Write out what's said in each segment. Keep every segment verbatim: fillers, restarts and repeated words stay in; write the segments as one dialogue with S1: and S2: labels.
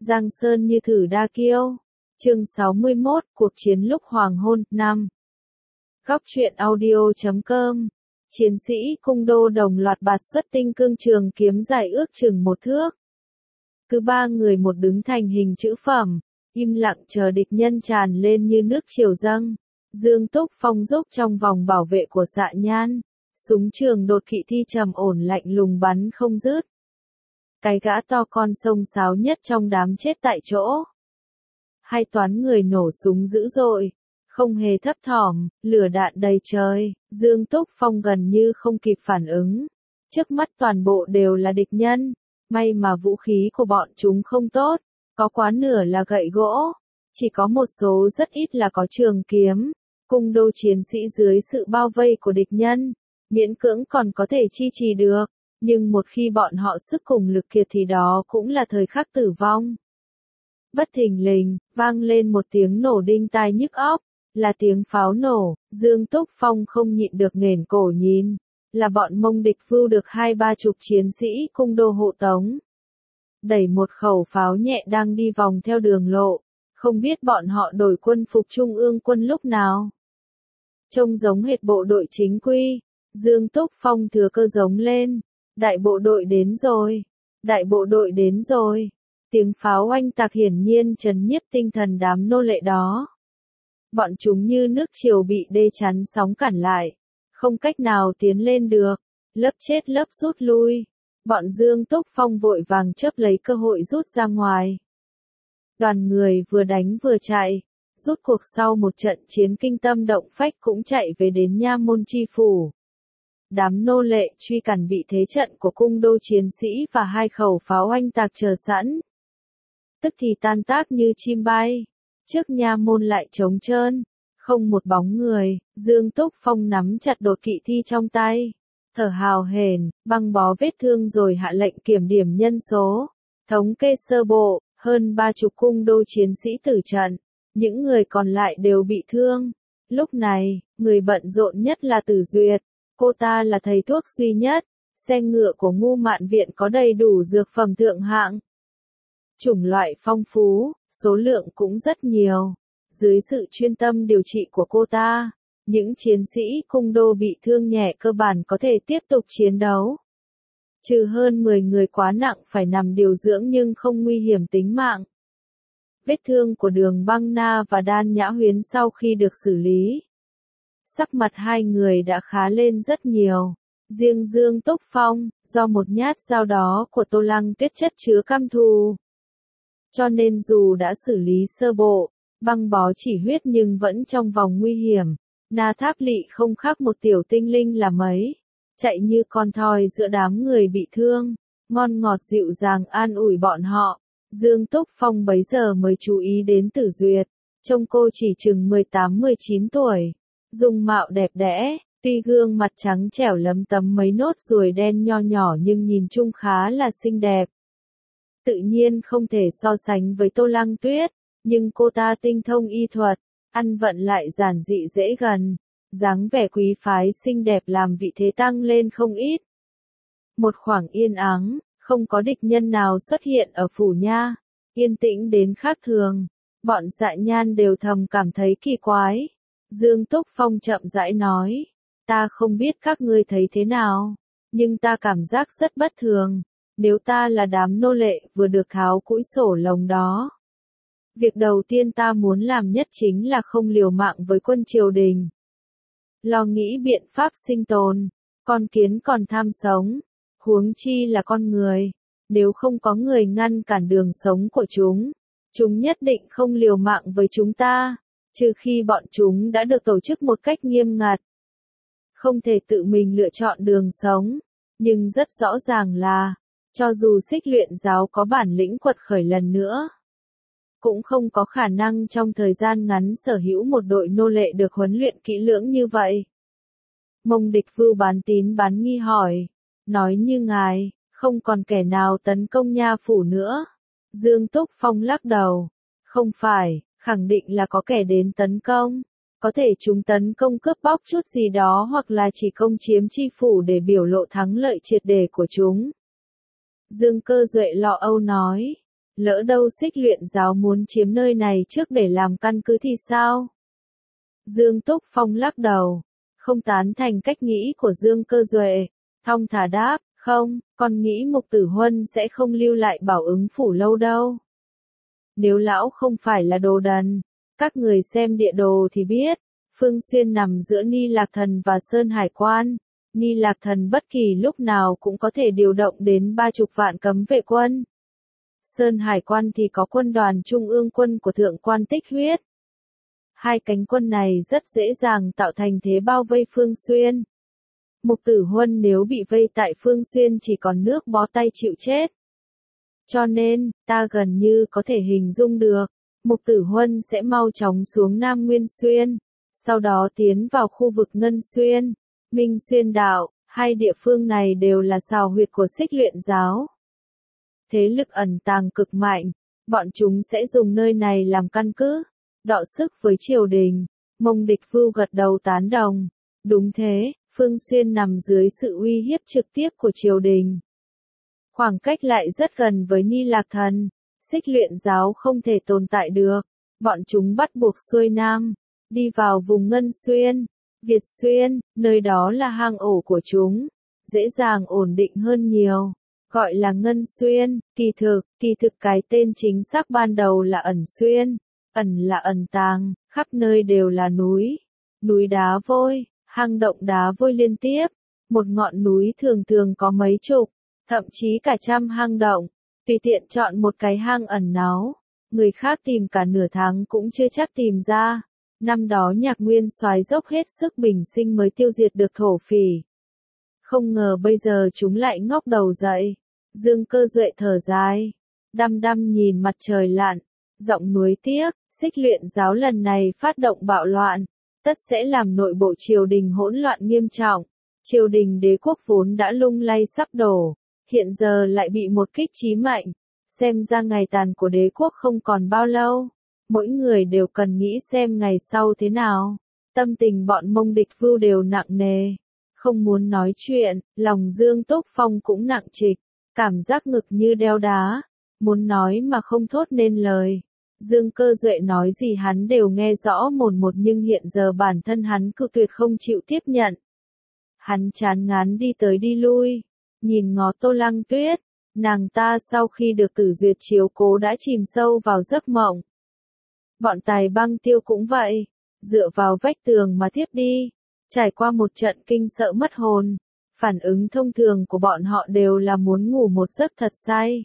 S1: Giang Sơn như thử đa kiêu. Chương sáu mươi mốt, cuộc chiến lúc hoàng hôn, năm. Góc truyện audio chấm com. Chiến sĩ cung đô đồng loạt bạt xuất tinh cương trường kiếm dài ước chừng một thước. Cứ ba người một đứng thành hình chữ phẩm, im lặng chờ địch nhân tràn lên như nước triều dâng. Dương Túc Phong giúp trong vòng bảo vệ của Dạ Nhan, súng trường đột kỵ thi trầm ổn lạnh lùng bắn không dứt. Cái gã to con xông xáo nhất trong đám chết tại chỗ. Hai toán người nổ súng dữ dội, không hề thấp thỏm, lửa đạn đầy trời, Dương Túc Phong gần như không kịp phản ứng. Trước mắt toàn bộ đều là địch nhân, may mà vũ khí của bọn chúng không tốt, có quá nửa là gậy gỗ, chỉ có một số rất ít là có trường kiếm. Cung đô chiến sĩ dưới sự bao vây của địch nhân, miễn cưỡng còn có thể chi trì được, nhưng một khi bọn họ sức cùng lực kiệt thì đó cũng là thời khắc tử vong. Bất thình lình, vang lên một tiếng nổ đinh tai nhức óc, là tiếng pháo nổ. Dương Túc Phong không nhịn được nghển cổ nhìn, là bọn Mông địch vưu được hai ba chục chiến sĩ cung đô hộ tống. Đẩy một khẩu pháo nhẹ đang đi vòng theo đường lộ, không biết bọn họ đổi quân phục trung ương quân lúc nào. Trông giống hệt bộ đội chính quy, Dương Túc Phong thừa cơ giống lên, đại bộ đội đến rồi, đại bộ đội đến rồi. Tiếng pháo oanh tạc hiển nhiên trấn nhiếp tinh thần đám nô lệ đó. Bọn chúng như nước triều bị đê chắn sóng cản lại, không cách nào tiến lên được, lớp chết lớp rút lui. Bọn Dương Túc Phong vội vàng chớp lấy cơ hội rút ra ngoài. Đoàn người vừa đánh vừa chạy, rút cuộc sau một trận chiến kinh tâm động phách cũng chạy về đến nha môn chi phủ. Đám nô lệ truy cản bị thế trận của cung đô chiến sĩ và hai khẩu pháo oanh tạc chờ sẵn. Tức thì tan tác như chim bay, trước nha môn lại trống trơn, không một bóng người. Dương Túc Phong nắm chặt đột kỵ thi trong tay, thở hào hển, băng bó vết thương rồi hạ lệnh kiểm điểm nhân số. Thống kê sơ bộ, hơn ba chục cung đô chiến sĩ tử trận, những người còn lại đều bị thương. Lúc này, người bận rộn nhất là Tử Duyệt, cô ta là thầy thuốc duy nhất, xe ngựa của Ngu Mạn Viện có đầy đủ dược phẩm thượng hạng. Chủng loại phong phú, số lượng cũng rất nhiều. Dưới sự chuyên tâm điều trị của cô ta, những chiến sĩ cung đô bị thương nhẹ cơ bản có thể tiếp tục chiến đấu. Trừ hơn mười người quá nặng phải nằm điều dưỡng nhưng không nguy hiểm tính mạng. Vết thương của Đường Băng Na và Đan Nhã Huyến sau khi được xử lý, sắc mặt hai người đã khá lên rất nhiều. Riêng Dương Túc Phong, do một nhát dao đó của Tô Lăng Tuyết chất chứa căm thù, cho nên dù đã xử lý sơ bộ, băng bó chỉ huyết nhưng vẫn trong vòng nguy hiểm. Na Tháp Lị không khác một tiểu tinh linh là mấy, chạy như con thoi giữa đám người bị thương, ngon ngọt dịu dàng an ủi bọn họ. Dương Túc Phong bấy giờ mới chú ý đến Tử Duyệt, trông cô chỉ chừng mười tám mười chín tuổi, dung mạo đẹp đẽ, tuy gương mặt trắng trẻo lấm tấm mấy nốt ruồi đen nho nhỏ nhưng nhìn chung khá là xinh đẹp. Tự nhiên không thể so sánh với Tô Lăng Tuyết, nhưng cô ta tinh thông y thuật, ăn vận lại giản dị dễ gần, dáng vẻ quý phái xinh đẹp làm vị thế tăng lên không ít. Một khoảng yên ắng, không có địch nhân nào xuất hiện ở phủ nha, yên tĩnh đến khác thường, bọn Dạ Nhan đều thầm cảm thấy kỳ quái. Dương Túc Phong chậm rãi nói, ta không biết các ngươi thấy thế nào, nhưng ta cảm giác rất bất thường. Nếu ta là đám nô lệ vừa được tháo cũi sổ lồng đó, việc đầu tiên ta muốn làm nhất chính là không liều mạng với quân triều đình. Lo nghĩ biện pháp sinh tồn, con kiến còn tham sống, huống chi là con người. Nếu không có người ngăn cản đường sống của chúng, chúng nhất định không liều mạng với chúng ta, trừ khi bọn chúng đã được tổ chức một cách nghiêm ngặt. Không thể tự mình lựa chọn đường sống, nhưng rất rõ ràng là, cho dù Xích Luyện giáo có bản lĩnh quật khởi lần nữa, cũng không có khả năng trong thời gian ngắn sở hữu một đội nô lệ được huấn luyện kỹ lưỡng như vậy. Mông địch vưu bán tín bán nghi hỏi, nói như ngài, không còn kẻ nào tấn công nha phủ nữa. Dương Túc Phong lắc đầu, không phải, khẳng định là có kẻ đến tấn công. Có thể chúng tấn công cướp bóc chút gì đó hoặc là chỉ công chiếm chi phủ để biểu lộ thắng lợi triệt để của chúng. Dương Cơ Duệ lo âu nói, Lỡ đâu Xích Luyện giáo muốn chiếm nơi này trước để làm căn cứ thì sao? Dương Túc Phong lắc đầu, không tán thành cách nghĩ của Dương Cơ Duệ, thong thả đáp, không, con nghĩ Mục Tử Huân sẽ không lưu lại Bảo Ứng phủ lâu đâu. Nếu lão không phải là đồ đần, các người xem địa đồ thì biết, Phương Xuyên nằm giữa Ni Lạc Thần và Sơn Hải Quan. Ni Lạc Thần bất kỳ lúc nào cũng có thể điều động đến ba chục vạn cấm vệ quân. Sơn Hải Quan thì có quân đoàn trung ương quân của Thượng quan Tích Huyết. Hai cánh quân này rất dễ dàng tạo thành thế bao vây Phương Xuyên. Mục Tử Huân nếu bị vây tại Phương Xuyên chỉ còn nước bó tay chịu chết. Cho nên, ta gần như có thể hình dung được, Mục Tử Huân sẽ mau chóng xuống Nam Nguyên Xuyên, sau đó tiến vào khu vực Ngân Xuyên, Minh Xuyên Đạo, hai địa phương này đều là sào huyệt của Xích Luyện giáo. Thế lực ẩn tàng cực mạnh, bọn chúng sẽ dùng nơi này làm căn cứ, đọ sức với triều đình. Mông Địch Vưu gật đầu tán đồng. Đúng thế, Phương Xuyên nằm dưới sự uy hiếp trực tiếp của triều đình. Khoảng cách lại rất gần với Ni Lạc Thần, Xích Luyện giáo không thể tồn tại được. Bọn chúng bắt buộc xuôi nam, đi vào vùng Ngân Xuyên, Việt Xuyên, nơi đó là hang ổ của chúng, dễ dàng ổn định hơn nhiều. Gọi là Ngân Xuyên, kỳ thực, kỳ thực cái tên chính xác ban đầu là Ẩn Xuyên. Ẩn là ẩn tàng, khắp nơi đều là núi, núi đá vôi, hang động đá vôi liên tiếp. Một ngọn núi thường thường có mấy chục, thậm chí cả trăm hang động. Tùy tiện chọn một cái hang ẩn náu, người khác tìm cả nửa tháng cũng chưa chắc tìm ra. Năm đó Nhạc Nguyên Soái dốc hết sức bình sinh mới tiêu diệt được thổ phỉ. Không ngờ bây giờ chúng lại ngóc đầu dậy. Dương Cơ Duệ thở dài, đăm đăm nhìn mặt trời lặn, giọng nuối tiếc, Xích Luyện giáo lần này phát động bạo loạn, tất sẽ làm nội bộ triều đình hỗn loạn nghiêm trọng. Triều đình đế quốc vốn đã lung lay sắp đổ, hiện giờ lại bị một kích chí mạnh, xem ra ngày tàn của đế quốc không còn bao lâu. Mỗi người đều cần nghĩ xem ngày sau thế nào. Tâm tình bọn Mông Địch Vưu đều nặng nề, không muốn nói chuyện, lòng Dương Túc Phong cũng nặng trịch, cảm giác ngực như đeo đá, muốn nói mà không thốt nên lời. Dương Cơ Duệ nói gì hắn đều nghe rõ mồn một nhưng hiện giờ bản thân hắn cự tuyệt không chịu tiếp nhận. Hắn chán ngán đi tới đi lui, nhìn ngó Tô Lăng Tuyết, nàng ta sau khi được Tử Duyệt chiếu cố đã chìm sâu vào giấc mộng. Bọn Tài Băng Tiêu cũng vậy, dựa vào vách tường mà thiếp đi, trải qua một trận kinh sợ mất hồn, phản ứng thông thường của bọn họ đều là muốn ngủ một giấc thật say.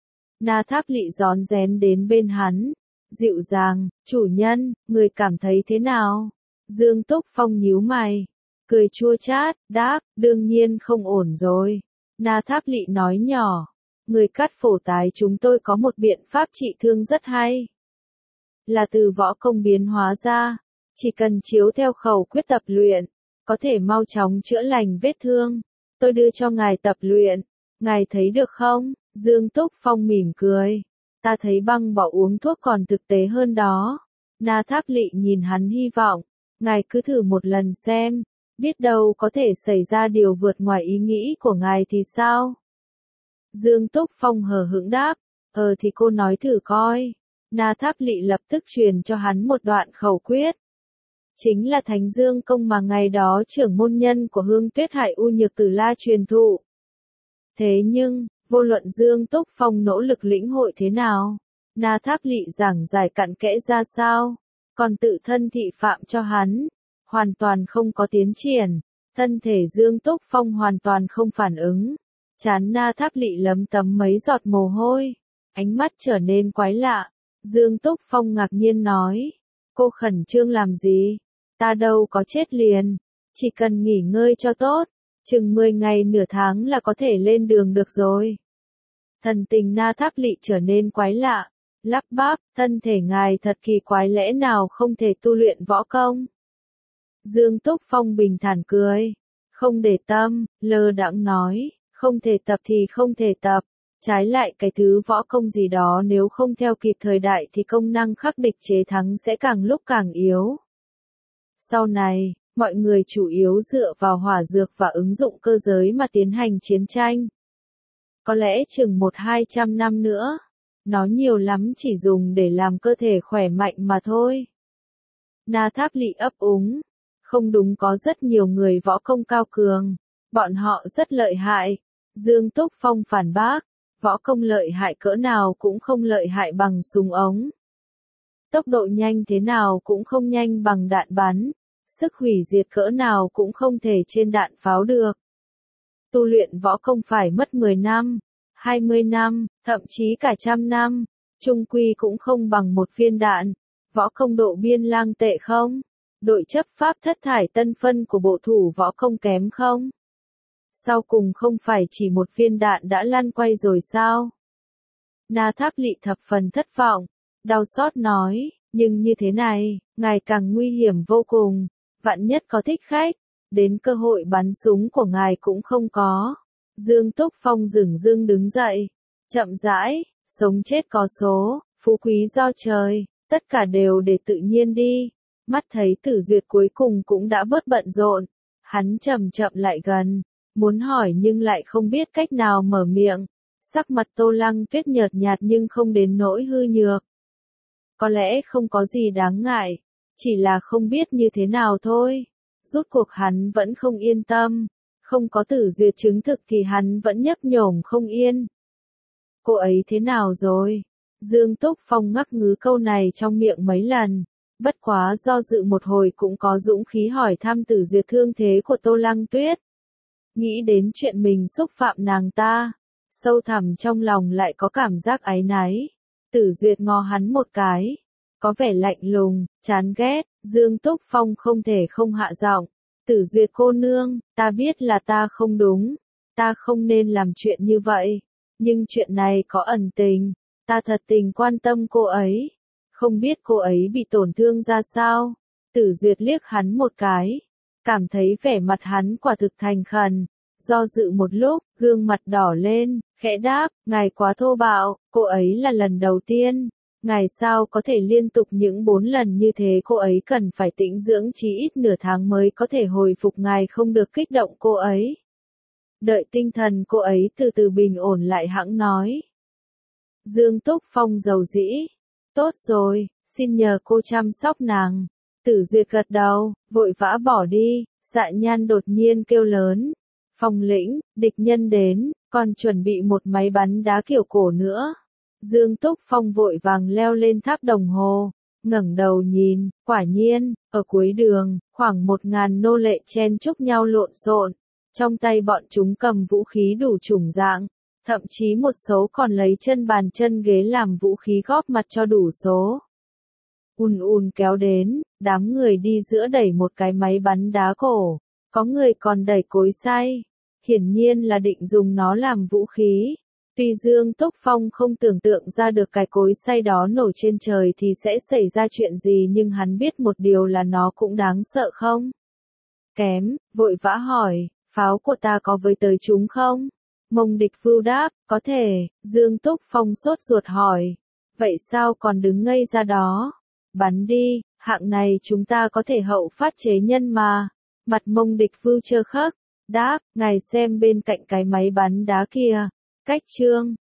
S1: Na Tháp Lị rón rén đến bên hắn, dịu dàng, chủ nhân, người cảm thấy thế nào? Dương Túc Phong nhíu mày, cười chua chát, đáp, đương nhiên không ổn rồi. Na Tháp Lị nói nhỏ, người cắt phổ tái chúng tôi có một biện pháp trị thương rất hay. Là từ võ công biến hóa ra, chỉ cần chiếu theo khẩu quyết tập luyện, có thể mau chóng chữa lành vết thương. Tôi đưa cho ngài tập luyện, ngài thấy được không? Dương Túc Phong mỉm cười, ta thấy băng bỏ uống thuốc còn thực tế hơn đó. Na Tháp Lị nhìn hắn hy vọng, ngài cứ thử một lần xem, biết đâu có thể xảy ra điều vượt ngoài ý nghĩ của ngài thì sao? Dương Túc Phong hờ hững đáp, ờ thì cô nói thử coi. Na Tháp Lị lập tức truyền cho hắn một đoạn khẩu quyết. Chính là Thánh Dương Công mà ngày đó trưởng môn nhân của Hương Tuyết Hải U Nhược Tử La truyền thụ. Thế nhưng, vô luận Dương Túc Phong nỗ lực lĩnh hội thế nào, Na Tháp Lị giảng giải cặn kẽ ra sao, còn tự thân thị phạm cho hắn, hoàn toàn không có tiến triển, thân thể Dương Túc Phong hoàn toàn không phản ứng. Chán Na Tháp Lị lấm tấm mấy giọt mồ hôi, ánh mắt trở nên quái lạ. Dương Túc Phong ngạc nhiên nói, cô khẩn trương làm gì? Ta đâu có chết liền, chỉ cần nghỉ ngơi cho tốt, chừng mười ngày nửa tháng là có thể lên đường được rồi. Thần tình Na Tháp Lị trở nên quái lạ, lắp bắp, thân thể ngài thật kỳ quái, lẽ nào không thể tu luyện võ công? Dương Túc Phong bình thản cười, không để tâm, lơ đãng nói, không thể tập thì không thể tập. Trái lại cái thứ võ công gì đó nếu không theo kịp thời đại thì công năng khắc địch chế thắng sẽ càng lúc càng yếu. Sau này, mọi người chủ yếu dựa vào hỏa dược và ứng dụng cơ giới mà tiến hành chiến tranh. Có lẽ chừng một hai trăm năm nữa, Nó nhiều lắm chỉ dùng để làm cơ thể khỏe mạnh mà thôi. Na Tháp Lỵ ấp úng. Không đúng, có rất nhiều người võ công cao cường. Bọn họ rất lợi hại. Dương Túc Phong phản bác. Võ công lợi hại cỡ nào cũng không lợi hại bằng súng ống. Tốc độ nhanh thế nào cũng không nhanh bằng đạn bắn. Sức hủy diệt cỡ nào cũng không thể trên đạn pháo được. Tu luyện võ công phải mất mười năm, hai mươi năm, thậm chí cả trăm năm. Chung quy cũng không bằng một viên đạn. Võ công độ biên lang tệ không? Đội chấp pháp thất thải tân phân của bộ thủ võ công kém không? Sau cùng không phải chỉ một viên đạn đã lăn quay rồi sao? Na Tháp Lỵ thập phần thất vọng, đau xót nói, nhưng như thế này, ngài càng nguy hiểm vô cùng, vạn nhất có thích khách, đến cơ hội bắn súng của ngài cũng không có. Dương Túc Phong dửng dưng đứng dậy, chậm rãi, sống chết có số, phú quý do trời, tất cả đều để tự nhiên đi. Mắt thấy Tử Duyệt cuối cùng cũng đã bớt bận rộn, hắn chậm chậm lại gần, muốn hỏi nhưng lại không biết cách nào mở miệng. Sắc mặt Tô Lăng Tuyết nhợt nhạt nhưng không đến nỗi hư nhược. Có lẽ không có gì đáng ngại, chỉ là không biết như thế nào thôi. Rốt cuộc hắn vẫn không yên tâm, không có Tử Duyệt chứng thực thì hắn vẫn nhấp nhổm không yên. Cô ấy thế nào rồi? Dương Túc Phong ngắc ngứ câu này trong miệng mấy lần, bất quá do dự một hồi cũng có dũng khí hỏi thăm Tử Duyệt thương thế của Tô Lăng Tuyết. Nghĩ đến chuyện mình xúc phạm nàng ta, sâu thẳm trong lòng lại có cảm giác áy náy. Tử Duyệt ngó hắn một cái, có vẻ lạnh lùng, chán ghét. Dương Túc Phong không thể không hạ giọng. Tử Duyệt cô nương, ta biết là ta không đúng, ta không nên làm chuyện như vậy, nhưng chuyện này có ẩn tình, ta thật tình quan tâm cô ấy, không biết cô ấy bị tổn thương ra sao. Tử Duyệt liếc hắn một cái, cảm thấy vẻ mặt hắn quả thực thành khẩn, do dự một lúc, gương mặt đỏ lên, khẽ đáp, ngài quá thô bạo, cô ấy là lần đầu tiên, ngài sao có thể liên tục những bốn lần như thế, cô ấy cần phải tĩnh dưỡng chí ít nửa tháng mới có thể hồi phục, ngài không được kích động cô ấy. Đợi tinh thần cô ấy từ từ bình ổn lại hẵng nói. Dương Túc Phong dầu dĩ, tốt rồi, xin nhờ cô chăm sóc nàng. Tử Duyệt gật đầu, vội vã bỏ đi. Dạ Nhan đột nhiên kêu lớn, Phong lĩnh, địch nhân đến, còn chuẩn bị một máy bắn đá kiểu cổ nữa. Dương Túc Phong vội vàng leo lên tháp đồng hồ, ngẩng đầu nhìn, quả nhiên, ở cuối đường, khoảng một ngàn nô lệ chen chúc nhau lộn xộn, trong tay bọn chúng cầm vũ khí đủ chủng dạng, thậm chí một số còn lấy chân bàn chân ghế làm vũ khí góp mặt cho đủ số. Ùn ùn kéo đến, đám người đi giữa đẩy một cái máy bắn đá cổ, có người còn đẩy cối xay, hiển nhiên là định dùng nó làm vũ khí. Tuy Dương Túc Phong không tưởng tượng ra được cái cối xay đó nổ trên trời thì sẽ xảy ra chuyện gì, nhưng hắn biết một điều là nó cũng đáng sợ không? Kém, vội vã hỏi, pháo của ta có với tới chúng không? Mông Địch Vưu đáp, có thể. Dương Túc Phong sốt ruột hỏi, vậy sao còn đứng ngây ra đó? Bắn đi, hạng này chúng ta có thể hậu phát chế nhân mà. Mặt Mông Địch Vưu trơ khắc, đáp, ngài xem bên cạnh cái máy bắn đá kia, cách chương